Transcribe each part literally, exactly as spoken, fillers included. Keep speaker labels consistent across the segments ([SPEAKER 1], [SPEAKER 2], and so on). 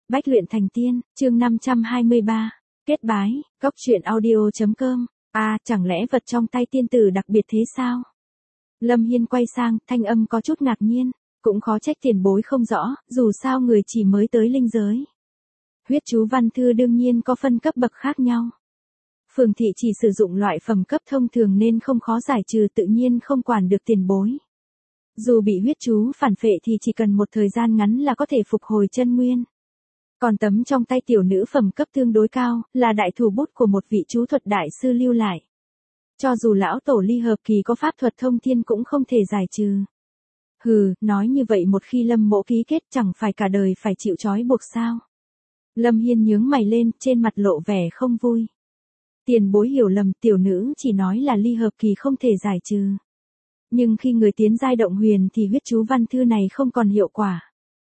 [SPEAKER 1] Bách luyện thành tiên, chương năm trăm hai mươi ba. Kết bái, góc truyện audio.com. À, chẳng lẽ vật trong tay tiên tử đặc biệt thế sao? Lâm Hiên quay sang, thanh âm có chút ngạc nhiên. Cũng khó trách tiền bối không rõ, dù sao người chỉ mới tới linh giới. Huyết chú văn thư đương nhiên có phân cấp bậc khác nhau. Phường thị chỉ sử dụng loại phẩm cấp thông thường nên không khó giải trừ, tự nhiên không quản được tiền bối. Dù bị huyết chú phản phệ thì chỉ cần một thời gian ngắn là có thể phục hồi chân nguyên. Còn tấm trong tay tiểu nữ phẩm cấp tương đối cao, là đại thủ bút của một vị chú thuật đại sư lưu lại. Cho dù lão tổ ly hợp kỳ có pháp thuật thông thiên cũng không thể giải trừ. Hừ, nói như vậy một khi Lâm mỗ ký kết chẳng phải cả đời phải chịu trói buộc sao? Lâm Hiên nhướng mày lên, trên mặt lộ vẻ không vui. Tiền bối hiểu lầm, tiểu nữ chỉ nói là ly hợp kỳ không thể giải trừ. Nhưng khi người tiến giai động huyền thì huyết chú văn thư này không còn hiệu quả.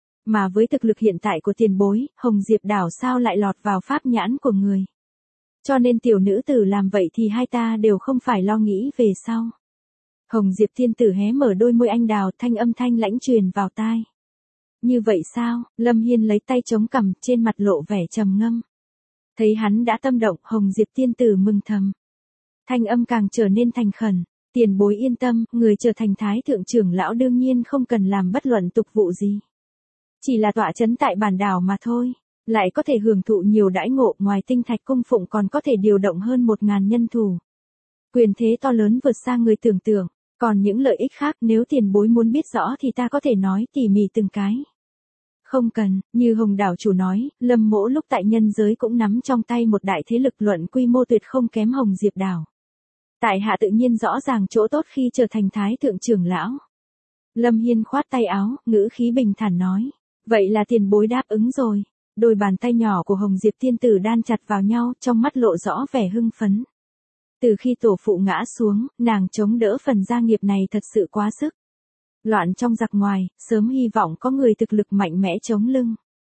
[SPEAKER 1] Mà với thực lực hiện tại của tiền bối, Hồng Diệp đảo sao lại lọt vào pháp nhãn của người. Cho nên tiểu nữ tử làm vậy thì hai ta đều không phải lo nghĩ về sau. Hồng Diệp thiên tử hé mở đôi môi anh đào, thanh âm thanh lãnh truyền vào tai. Như vậy sao? Lâm Hiên lấy tay chống cằm, trên mặt lộ vẻ trầm ngâm. Thấy hắn đã tâm động, Hồng Diệp tiên tử mừng thầm. Thanh âm càng trở nên thành khẩn. Tiền bối yên tâm, người trở thành thái thượng trưởng lão đương nhiên không cần làm bất luận tục vụ gì. Chỉ là tọa chấn tại bản đảo mà thôi. Lại có thể hưởng thụ nhiều đãi ngộ, ngoài tinh thạch cung phụng còn có thể điều động hơn một ngàn nhân thủ. Quyền thế to lớn vượt xa người tưởng tượng. Còn những lợi ích khác nếu tiền bối muốn biết rõ thì ta có thể nói tỉ mỉ từng cái. Không cần, như Hồng đảo chủ nói, Lâm mỗ lúc tại nhân giới cũng nắm trong tay một đại thế lực, luận quy mô tuyệt không kém Hồng Diệp đảo. Tại hạ tự nhiên rõ ràng chỗ tốt khi trở thành thái thượng trưởng lão. Lâm Hiên khoát tay áo, ngữ khí bình thản nói. Vậy là tiền bối đáp ứng rồi. Đôi bàn tay nhỏ của Hồng Diệp tiên tử đan chặt vào nhau, trong mắt lộ rõ vẻ hưng phấn. Từ khi tổ phụ ngã xuống, nàng chống đỡ phần gia nghiệp này thật sự quá sức. Loạn trong giặc ngoài, sớm hy vọng có người thực lực mạnh mẽ chống lưng.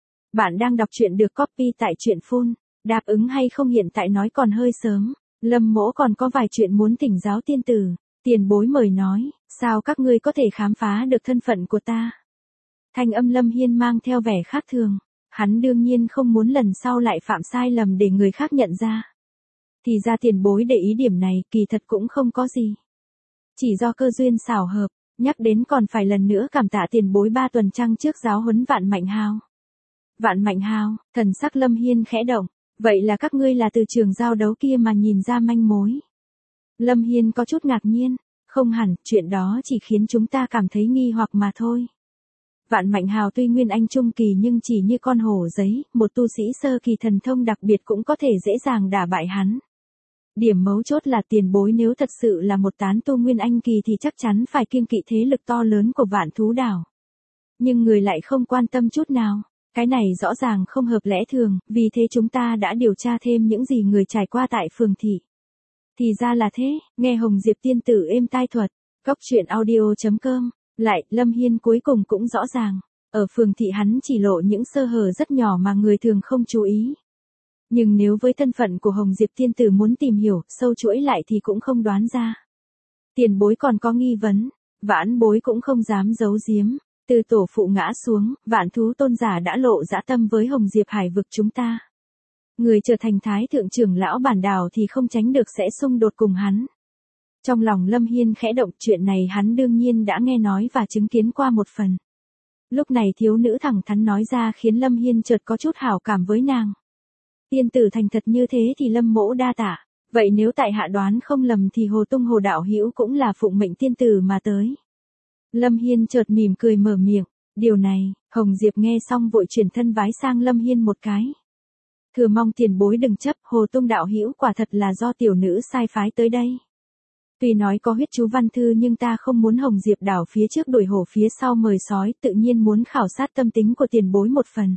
[SPEAKER 1] Bạn đang đọc truyện được copy tại truyện phun. Đáp ứng hay không hiện tại nói còn hơi sớm. Lâm mỗ còn có vài chuyện muốn thỉnh giáo tiên tử. Tiền bối mời nói, sao các ngươi có thể khám phá được thân phận của ta? Thanh âm Lâm Hiên mang theo vẻ khác thường. Hắn đương nhiên không muốn lần sau lại phạm sai lầm để người khác nhận ra. Thì ra tiền bối để ý điểm này, kỳ thật cũng không có gì. Chỉ do cơ duyên xảo hợp, nhắc đến còn phải lần nữa cảm tạ tiền bối ba tuần trăng trước giáo huấn Vạn Mạnh Hào. Vạn Mạnh Hào, thần sắc Lâm Hiên khẽ động. Vậy là các ngươi là từ trường giao đấu kia mà nhìn ra manh mối. Lâm Hiên có chút ngạc nhiên. Không hẳn, chuyện đó chỉ khiến chúng ta cảm thấy nghi hoặc mà thôi. Vạn Mạnh Hào tuy nguyên anh trung kỳ nhưng chỉ như con hổ giấy, một tu sĩ sơ kỳ thần thông đặc biệt cũng có thể dễ dàng đả bại hắn. Điểm mấu chốt là tiền bối nếu thật sự là một tán tu nguyên anh kỳ thì chắc chắn phải kiêng kỵ thế lực to lớn của Vạn Thú Đảo. Nhưng người lại không quan tâm chút nào. Cái này rõ ràng không hợp lẽ thường, vì thế chúng ta đã điều tra thêm những gì người trải qua tại phường thị. Thì ra là thế, nghe Hồng Diệp tiên tử êm tai thuật, góc truyện audio.com. Lại, Lâm Hiên cuối cùng cũng rõ ràng. Ở phường thị hắn chỉ lộ những sơ hở rất nhỏ mà người thường không chú ý. Nhưng nếu với thân phận của Hồng Diệp tiên tử muốn tìm hiểu, sâu chuỗi lại thì cũng không đoán ra. Tiền bối còn có nghi vấn, vãn bối cũng không dám giấu giếm. Từ tổ phụ ngã xuống, Vạn Thú tôn giả đã lộ dã tâm với Hồng Diệp hải vực chúng ta. Người trở thành thái thượng trưởng lão bản đảo thì không tránh được sẽ xung đột cùng hắn. Trong lòng Lâm Hiên khẽ động, chuyện này hắn đương nhiên đã nghe nói và chứng kiến qua một phần. Lúc này thiếu nữ thẳng thắn nói ra khiến Lâm Hiên chợt có chút hảo cảm với nàng. Tiên tử thành thật như thế thì Lâm mỗ đa tạ. Vậy nếu tại hạ đoán không lầm thì Hồ Tung Hồ đạo hữu cũng là phụng mệnh tiên tử mà tới. Lâm Hiên chợt mỉm cười mở miệng. Điều này, Hồng Diệp nghe xong vội chuyển thân vái sang Lâm Hiên một cái. Thừa mong tiền bối đừng chấp, Hồ Tung đạo hữu quả thật là do tiểu nữ sai phái tới đây. Tuy nói có huyết chú văn thư nhưng ta không muốn Hồng Diệp đảo phía trước đuổi hổ phía sau mời sói, tự nhiên muốn khảo sát tâm tính của tiền bối một phần.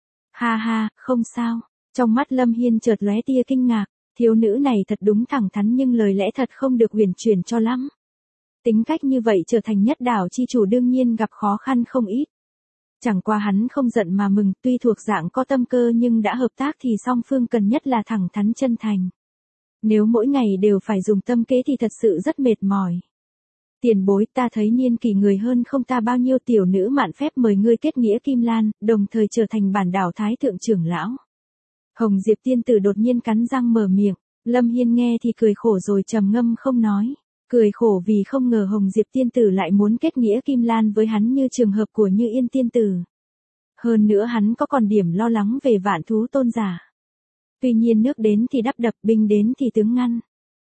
[SPEAKER 1] Ha ha, không sao. Trong mắt Lâm Hiên chợt lóe tia kinh ngạc, thiếu nữ này thật đúng thẳng thắn nhưng lời lẽ thật không được huyền chuyển cho lắm. Tính cách như vậy trở thành nhất đảo chi chủ đương nhiên gặp khó khăn không ít. Chẳng qua hắn không giận mà mừng, tuy thuộc dạng có tâm cơ nhưng đã hợp tác thì song phương cần nhất là thẳng thắn chân thành. Nếu mỗi ngày đều phải dùng tâm kế thì thật sự rất mệt mỏi. Tiền bối, ta thấy niên kỷ người hơn không ta bao nhiêu, tiểu nữ mạn phép mời ngươi kết nghĩa Kim Lan, đồng thời trở thành bản đảo thái thượng trưởng lão. Hồng Diệp tiên tử đột nhiên cắn răng mở miệng, Lâm Hiên nghe thì cười khổ rồi trầm ngâm không nói. Cười khổ vì không ngờ Hồng Diệp tiên tử lại muốn kết nghĩa Kim Lan với hắn như trường hợp của Như Yên tiên tử. Hơn nữa hắn có còn điểm lo lắng về Vạn Thú tôn giả. Tuy nhiên nước đến thì đắp đập, binh đến thì tướng ngăn.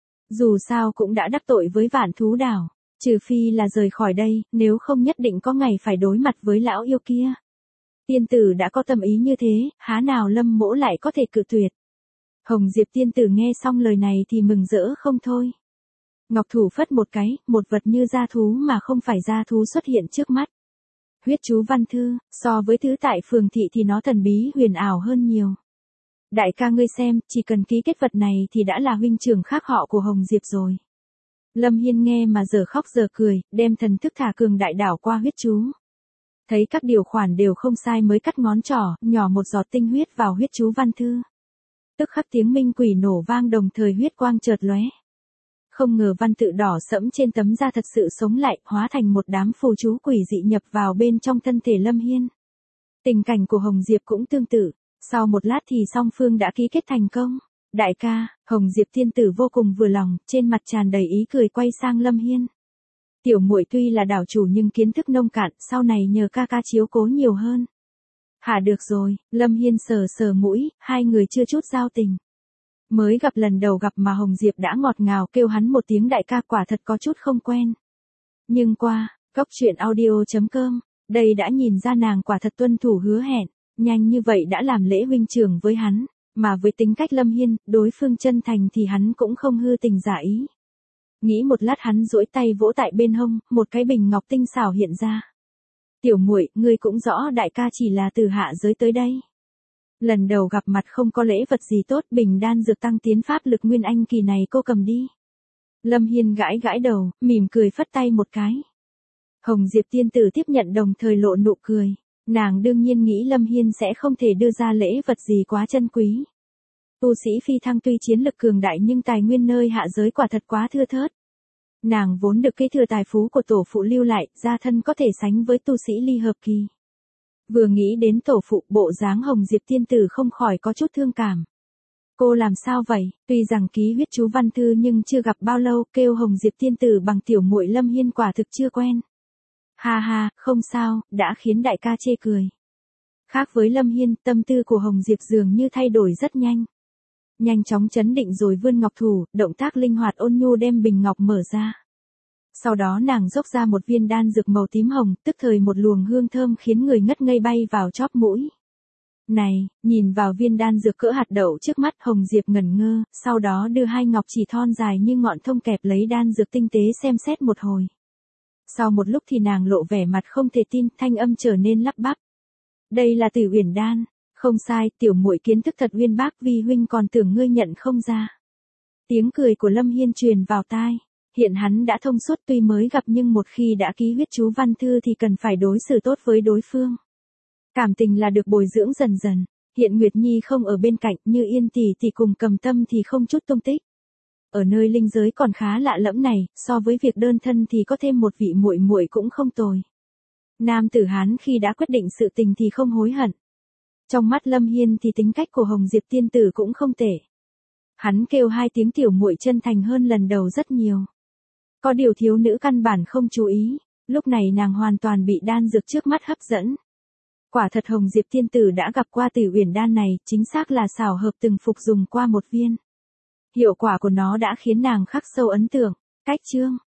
[SPEAKER 1] Dù sao cũng đã đắc tội với Vạn Thú đảo, trừ phi là rời khỏi đây, nếu không nhất định có ngày phải đối mặt với lão yêu kia. Tiên tử đã có tâm ý như thế, há nào Lâm mỗ lại có thể cự tuyệt. Hồng Diệp tiên tử nghe xong lời này thì mừng rỡ không thôi. Ngọc thủ phất một cái, một vật như gia thú mà không phải gia thú xuất hiện trước mắt. Huyết chú văn thư, so với thứ tại phường thị thì nó thần bí huyền ảo hơn nhiều. Đại ca ngươi xem, chỉ cần ký kết vật này thì đã là huynh trưởng khác họ của Hồng Diệp rồi. Lâm Hiên nghe mà giờ khóc giờ cười, đem thần thức thả cường đại đảo qua huyết chú. Thấy các điều khoản đều không sai mới cắt ngón trỏ, nhỏ một giọt tinh huyết vào huyết chú văn thư. Tức khắc tiếng minh quỷ nổ vang đồng thời huyết quang chợt lóe. Không ngờ văn tự đỏ sẫm trên tấm da thật sự sống lại, hóa thành một đám phù chú quỷ dị nhập vào bên trong thân thể Lâm Hiên. Tình cảnh của Hồng Diệp cũng tương tự, sau một lát thì song phương đã ký kết thành công. Đại ca, Hồng Diệp tiên tử vô cùng vừa lòng, trên mặt tràn đầy ý cười quay sang Lâm Hiên. Tiểu muội tuy là đảo chủ nhưng kiến thức nông cạn, sau này nhờ ca ca chiếu cố nhiều hơn. Hả được rồi, Lâm Hiên sờ sờ mũi, hai người chưa chút giao tình. Mới gặp lần đầu gặp mà Hồng Diệp đã ngọt ngào kêu hắn một tiếng đại ca, quả thật có chút không quen. Nhưng qua, góc truyện audio chấm com, đây đã nhìn ra nàng quả thật tuân thủ hứa hẹn, nhanh như vậy đã làm lễ huynh trưởng với hắn, mà với tính cách Lâm Hiên, đối phương chân thành thì hắn cũng không hư tình giả ý. Nghĩ một lát hắn duỗi tay vỗ tại bên hông, một cái bình ngọc tinh xảo hiện ra. Tiểu muội, ngươi cũng rõ đại ca chỉ là từ hạ giới tới đây. Lần đầu gặp mặt không có lễ vật gì tốt, bình đan dược tăng tiến pháp lực nguyên anh kỳ này cô cầm đi. Lâm Hiên gãi gãi đầu, mỉm cười phất tay một cái. Hồng Diệp tiên tử tiếp nhận đồng thời lộ nụ cười. Nàng đương nhiên nghĩ Lâm Hiên sẽ không thể đưa ra lễ vật gì quá chân quý. Tu sĩ phi thăng tuy chiến lực cường đại nhưng tài nguyên nơi hạ giới quả thật quá thưa thớt. Nàng vốn được kế thừa tài phú của tổ phụ lưu lại, gia thân có thể sánh với tu sĩ ly hợp kỳ. Vừa nghĩ đến tổ phụ, bộ dáng Hồng Diệp tiên tử không khỏi có chút thương cảm. Cô làm sao vậy? Tuy rằng ký huyết chú văn thư nhưng chưa gặp bao lâu, kêu Hồng Diệp tiên tử bằng tiểu muội Lâm Hiên quả thực chưa quen. Ha ha, không sao, đã khiến đại ca chê cười. Khác với Lâm Hiên, tâm tư của Hồng Diệp dường như thay đổi rất nhanh. Nhanh chóng chấn định rồi vươn ngọc thủ, động tác linh hoạt ôn nhu đem bình ngọc mở ra. Sau đó nàng dốc ra một viên đan dược màu tím hồng, tức thời một luồng hương thơm khiến người ngất ngây bay vào chóp mũi. Này, nhìn vào viên đan dược cỡ hạt đậu trước mắt, Hồng Diệp ngẩn ngơ, sau đó đưa hai ngọc chỉ thon dài như ngọn thông kẹp lấy đan dược tinh tế xem xét một hồi. Sau một lúc thì nàng lộ vẻ mặt không thể tin, thanh âm trở nên lắp bắp. Đây là Tử Uyển đan, không sai, tiểu muội kiến thức thật uyên bác, vi huynh còn tưởng ngươi nhận không ra. Tiếng cười của Lâm Hiên truyền vào tai, hiện hắn đã thông suốt, tuy mới gặp nhưng một khi đã ký huyết chú văn thư thì cần phải đối xử tốt với đối phương. Cảm tình là được bồi dưỡng dần dần, hiện Nguyệt Nhi không ở bên cạnh, Như Yên tỷ tỷ cùng Cầm Tâm thì không chút tung tích. Ở nơi linh giới còn khá lạ lẫm này, so với việc đơn thân thì có thêm một vị muội muội cũng không tồi. Nam tử Hán khi đã quyết định sự tình thì không hối hận. Trong mắt Lâm Hiên thì tính cách của Hồng Diệp tiên tử cũng không tệ. Hắn kêu hai tiếng tiểu muội chân thành hơn lần đầu rất nhiều. Có điều thiếu nữ căn bản không chú ý, lúc này nàng hoàn toàn bị đan dược trước mắt hấp dẫn. Quả thật Hồng Diệp tiên tử đã gặp qua Tử Uyển đan này, chính xác là xảo hợp từng phục dùng qua một viên. Hiệu quả của nó đã khiến nàng khắc sâu ấn tượng. Cách chương